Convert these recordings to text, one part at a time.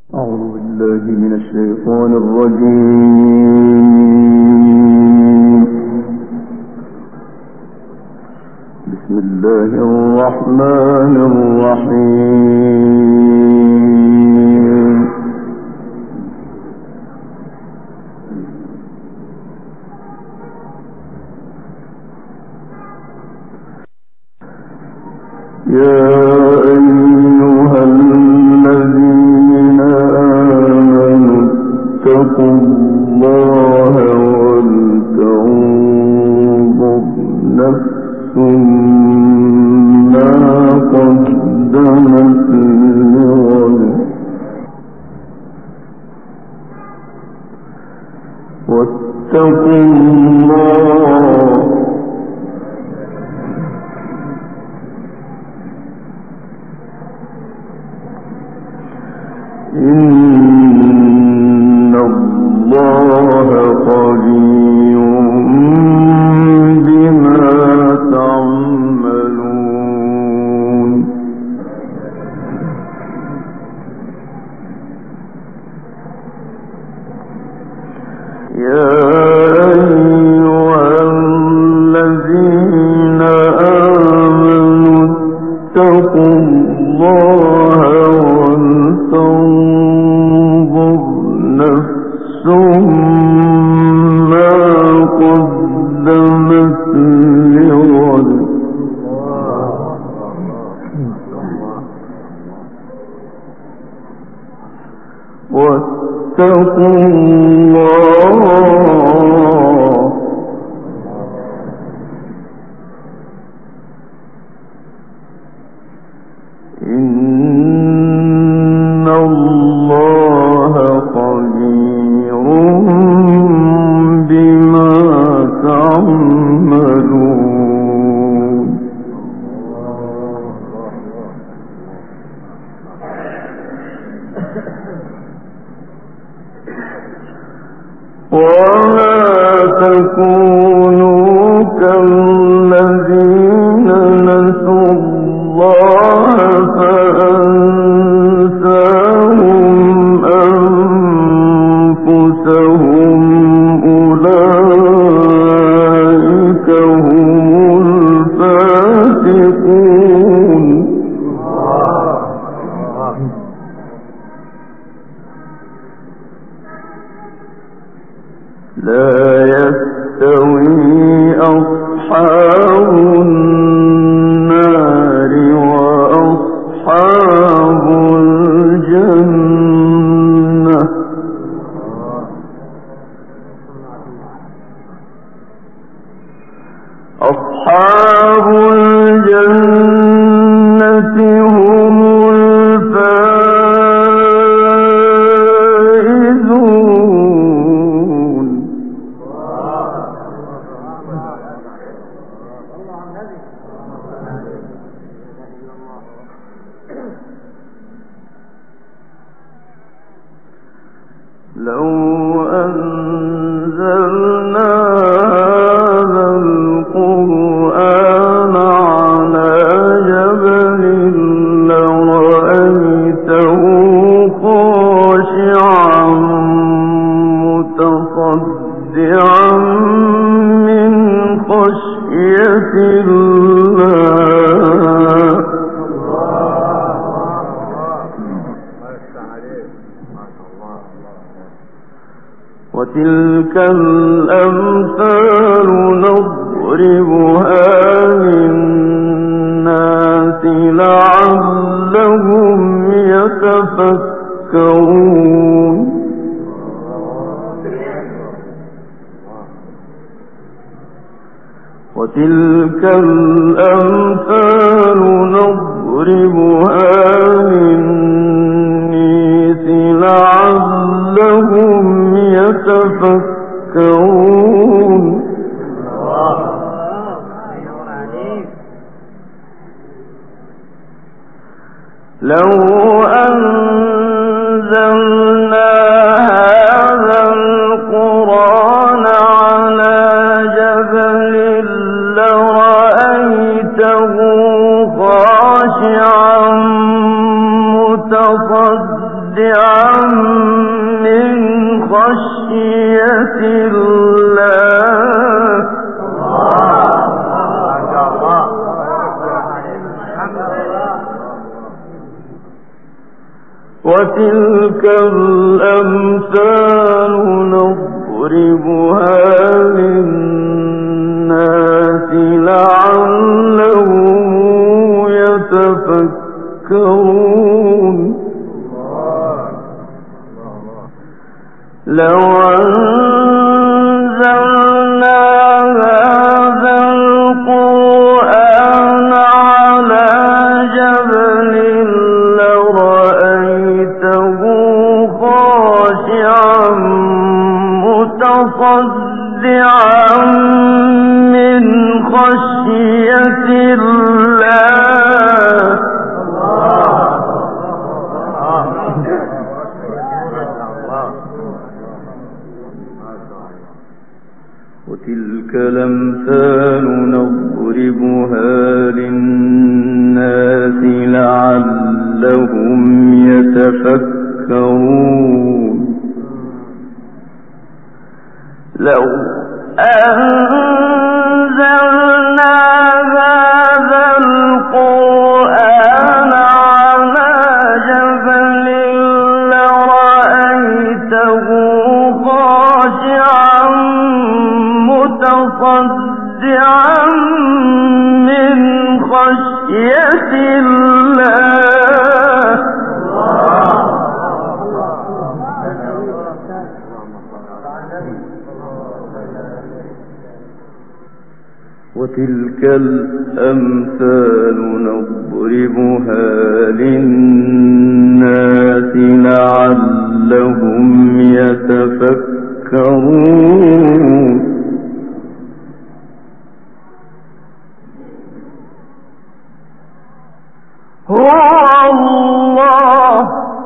أعوذ بالله من الشيطان الرجيم. بسم الله الرحمن الرحيم. يا أيها الذين آمنوا اتقوا الله ولتنظر نفس ما قدمت لغد واتقوا الله إن الله خبير بما تعملون. يا أيها الذين آمنوا اتقوا الله ولتنظر نفس ما قدمت لغد واتقوا الله إن الله خبير بما تعملون. ولا تكونوا كالذين نسوا الله فأنساهم أنفسهم أولئك هم الفاسقون. لا يستوي أصحاب النار وأصحاب الجنة أصحاب الجنة هم الفائزون. لو أنزلنا هذا القرآن على جبل لرأيته خاشعا متصدعا من خشية الله. وتلك الأمثال نضربها للناس لعلهم يتفكرون. وتلك الأمثال نضربها للناس لعلهم يتفكرون. لو أنزلنا هذا القرآن على جبل لرأيته خاشعا متصدعا من خشية الله وتلك الأمثال نضربها للناس لعلهم يتفكرون لو أنزلنا هذا القرآن على جبل لرأيته خاشعا متصدعا من خشية الله وتلك الأمثال نضربها للناس لعلهم يتفكرون لو أنزلنا هذا القرآن على جبل لرأيته خاشعا متصدعا من خشية الله وتلك الأمثال نضربها للناس لعلهم يتفكرون هو الله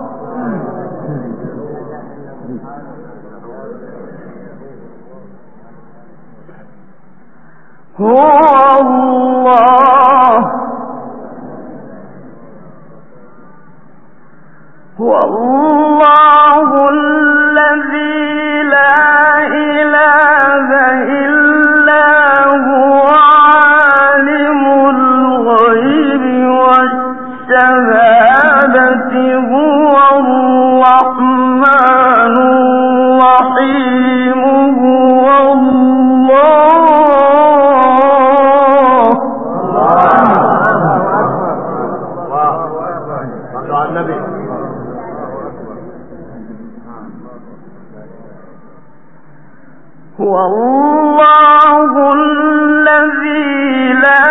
هو الله الذي لا إله إلا هو عالم الغيب والشهادة هو الرحمن الرحيم هو هو الله الذي لا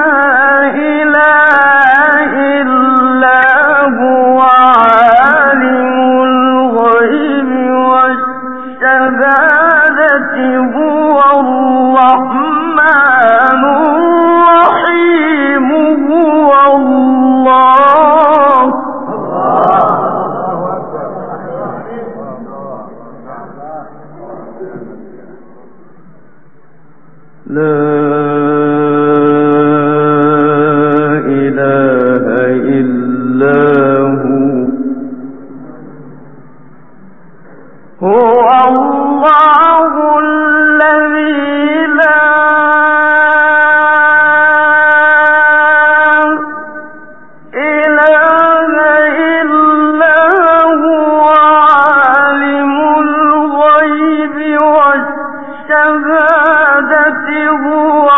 إله إلا هو عالم الغيب والشهادة هو الرحمن الرحيم هو الله لا إله إلا هو الله الذي لا إله إلا هو عالم الغيب والشهادة هو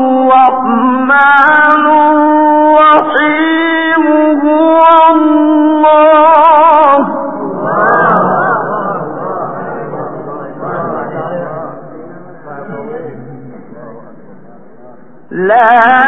الرحمن الرحيم هو الله لا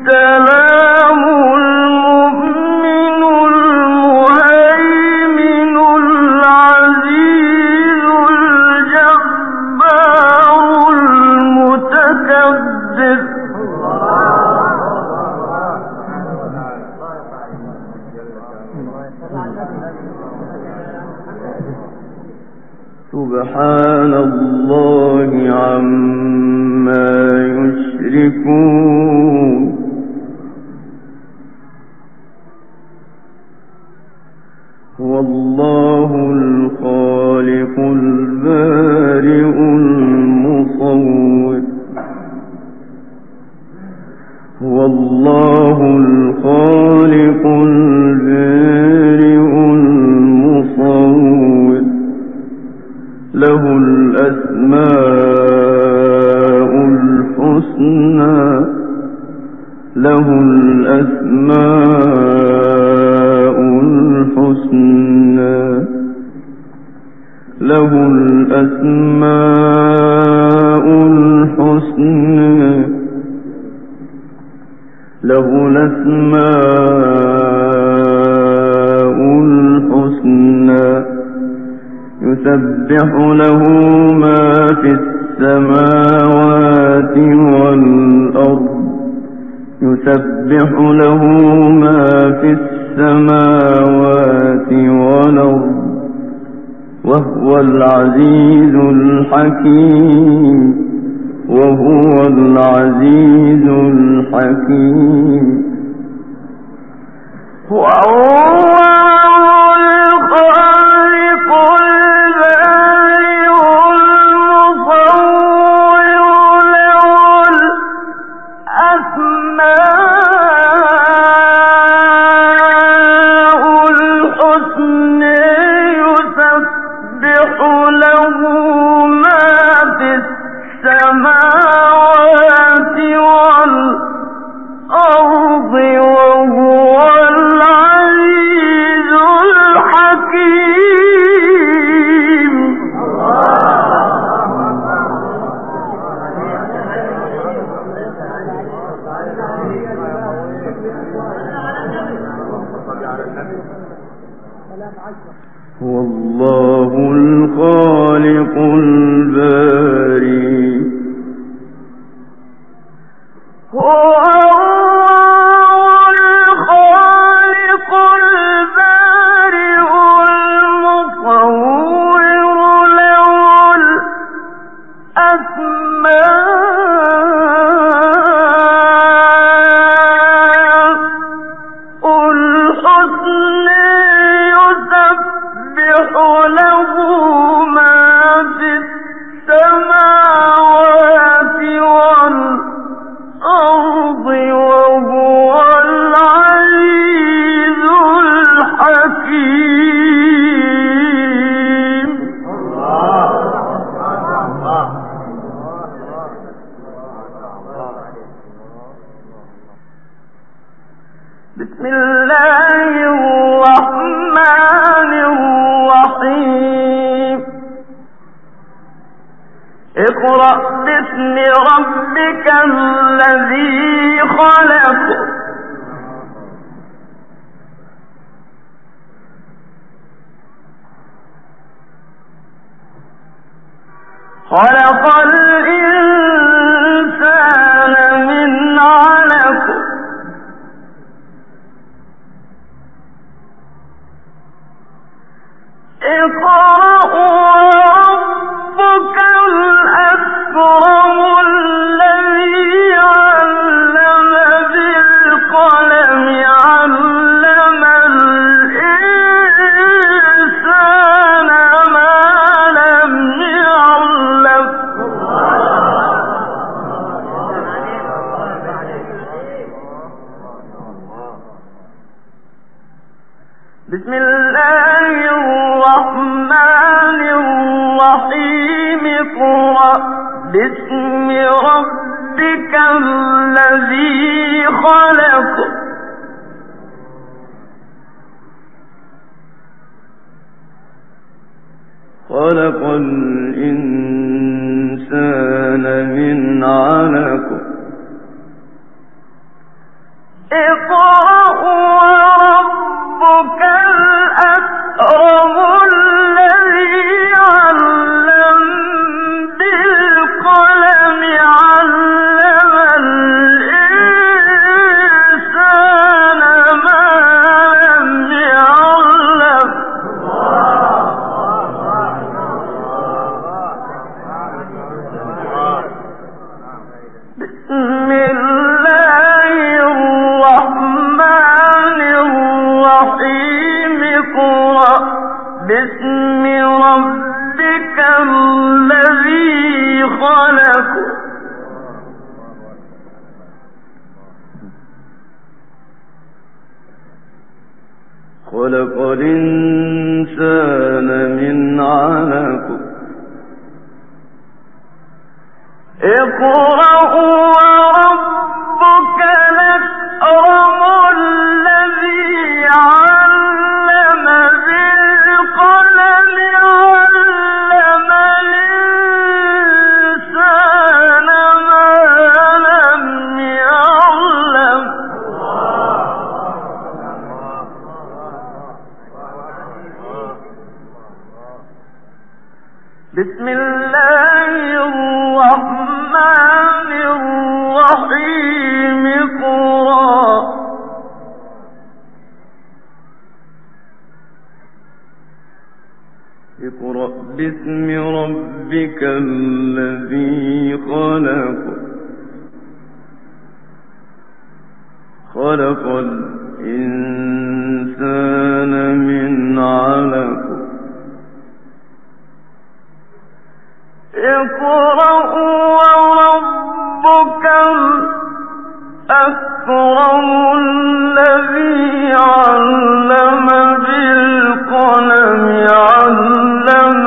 السلام المؤمن المهيمن العزيز الجبار المتكبر سبحان الله عما يشركون هو الله الخالق البارئ المصور هو الله الخالق البارئ المصور له الأسماء الحسنى له الأسماء الحسنى له الأسماء الحسنى له الأسماء الحسنى يسبح له ما في السماوات والأرض يسبح له ما في السماوات والأرض وهو العزيز الحكيم وهو العزيز الحكيم هو الله الخالق البارئ بسم الله الرحمن الرحيم اقرأ باسم ربك الذي خلق خلق الإنسان من علق اقرأ وربك الأكرم الذي علم بالقلم علم الإنسان ما لم يعلم بسم الله الرحمن الرحيم اقرأ باسم ربك الذي خلق خلق الإنسان من علق اقرأ وربك الأكرم الذي علم بالقلم علم الإنسان ما لم يعلم. بسم الله الرحمن الرحيم اقرأ باسم ربك الذي خلق. خلق الإنسان من علق. اقرأ وربك الأكرم الذي علم بالقلم علم الإنسان ما لم يعلم. بسم الله الرحمن الرحيم اقرأ باسم ربك الذي خلق. خلق الإنسان من علق. اقرأ وربك الأكرم الذي علم بالقلم علم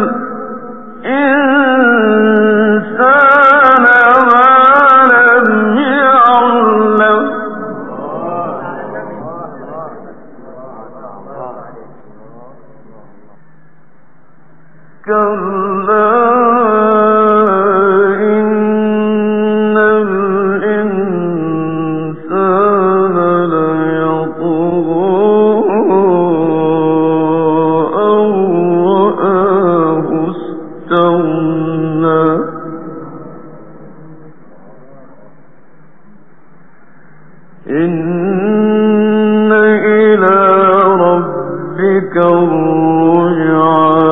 الإنسان ما لم يعلم. كلا إن إلى ربك الرجعى.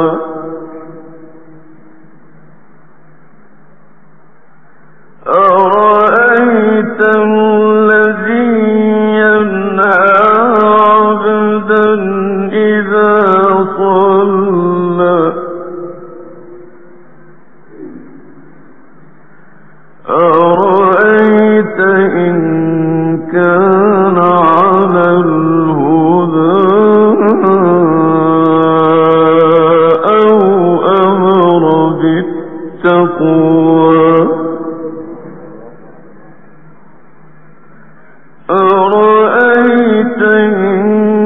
أرأيت الذي ينهى عبدا إذا صلى. أرأيت إن كان على الهدى أو أمر بالتقوى. أرأيت إن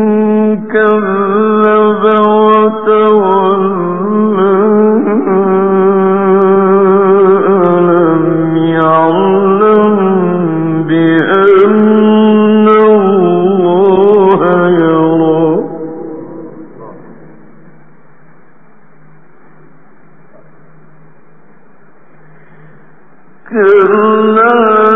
كذب وتولى ألم يعلم بأن الله يرى. كلا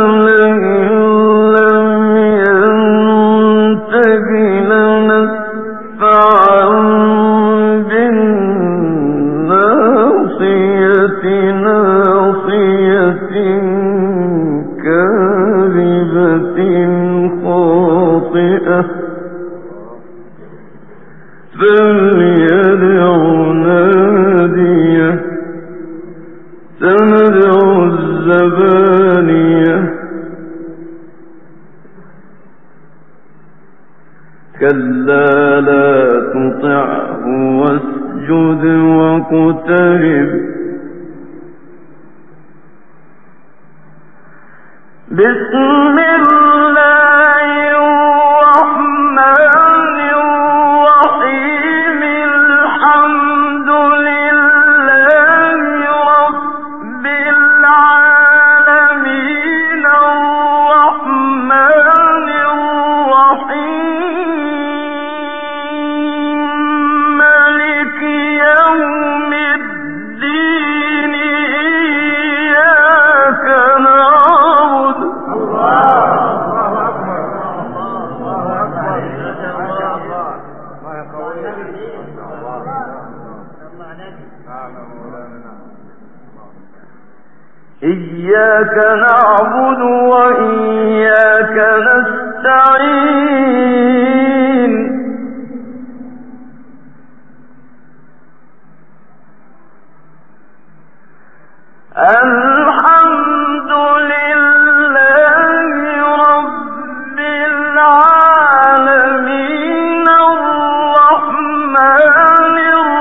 فليدع ناديه سندع الزبانية. كلا لا تطعه واسجد واقترب. بسم الله الرحمن الرحيم الحمد لله رب العالمين الرحمن الرحيم إياك نعبد وإياك نستعين الحمد لله رب العالمين الرحمن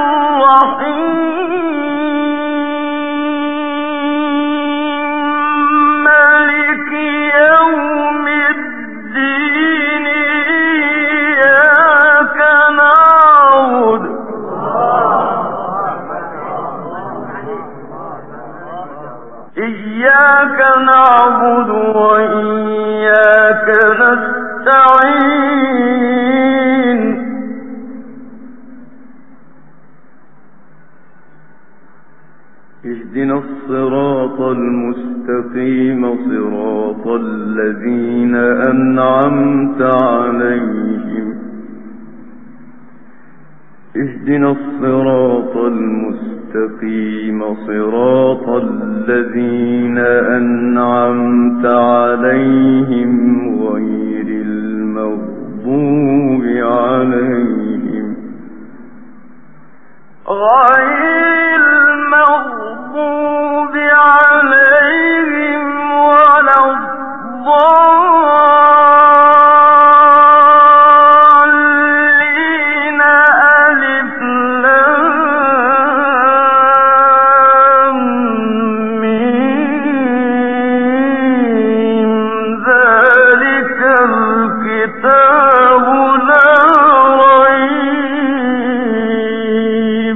الرحيم مالك يوم الدين إياك نعبد وإياك نستعين اهدنا الصراط المستقيم صراط الذين أنعمت عليهم اهدنا الصراط المستقيم صراط الذين أنعمت عليهم غير المغضوب عليهم ولا الضالين ألف لام ميم ذلك الكتاب لا ريب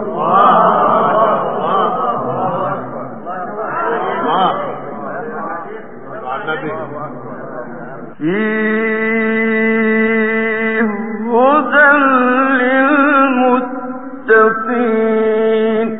فيه هدى للمتقين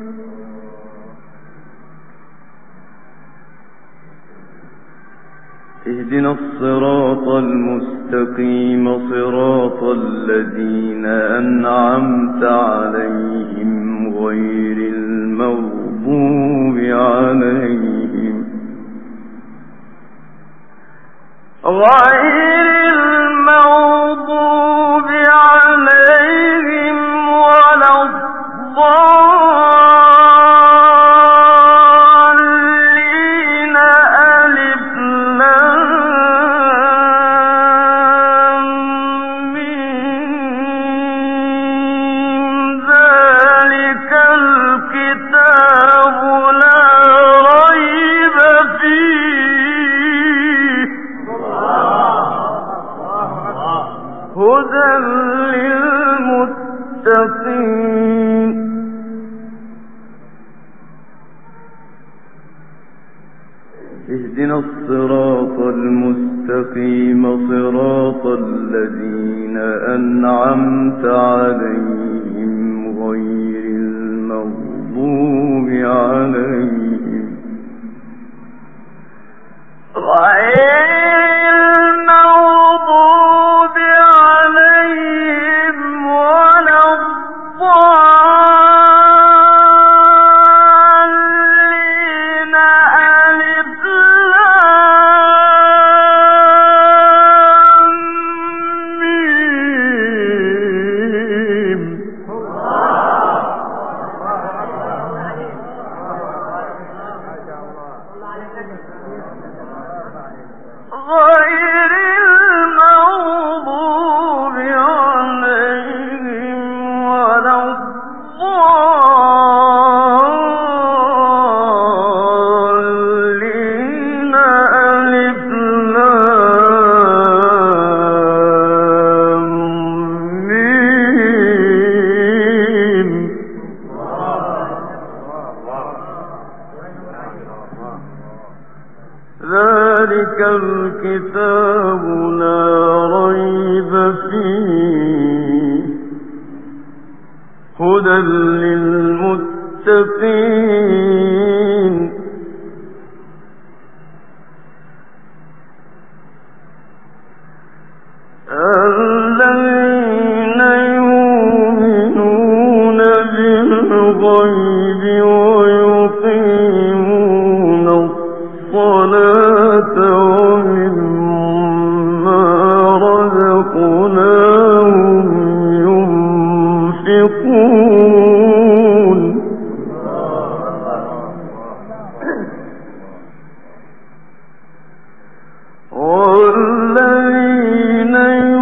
اهدنا الصراط المستقيم صراط الذين أنعمت عليهم غير المغضوب عليهم ولا الضالين ألف لام ميم ذلك الكتاب لا ريب فيه هدى للمتقين اهدنا الصراط المستقيم صراط الذين أنعمت عليهم غير المغضوب عليهم ولا الضالين ألف لام ميم غير المغضوب عليهم ولا الضالين ألف لام ميم ذلك الكتاب لا ريب فيه هدى للمتقين الذين يؤمنون بالغيب ويقيمون رزقناهم ينفقون والذين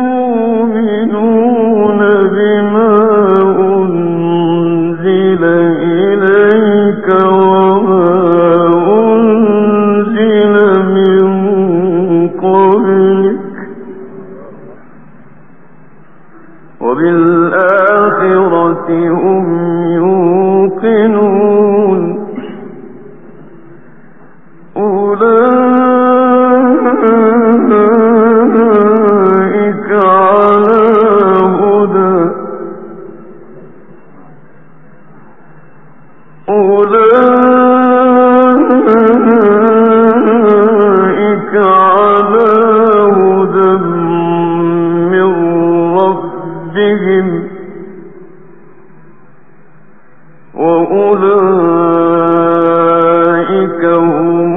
يؤمنون بما أنزل إليك وما أنزل من قبلك وبالآخرة هم يوقنون أولئك على هدى أولئك على هدى من ربهم وأولئك هم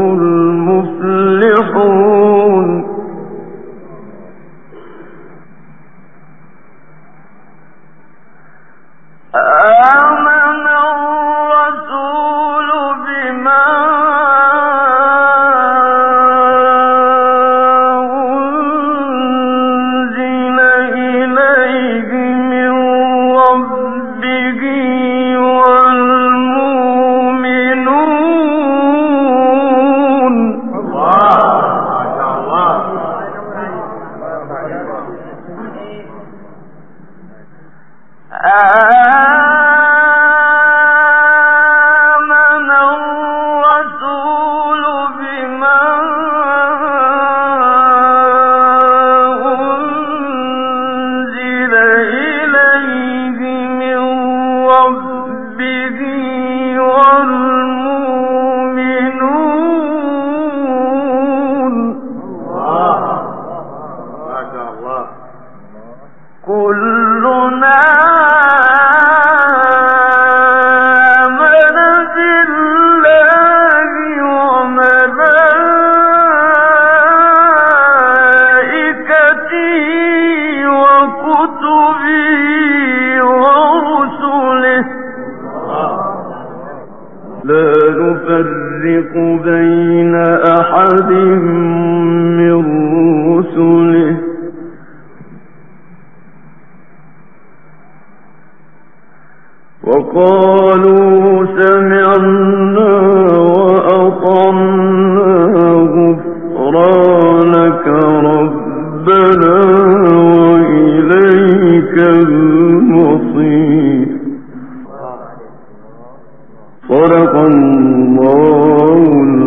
المفلحون آمن الرسول بما أنزل إليه من ربه والمؤمنون آمن الرسول بما أنزل إليه من ربه والمؤمنون كلنا لا نفرق بين أحد من رسله وقالوا سمعنا وأطعنا غفرانك ربنا وإليك المصير صدق الله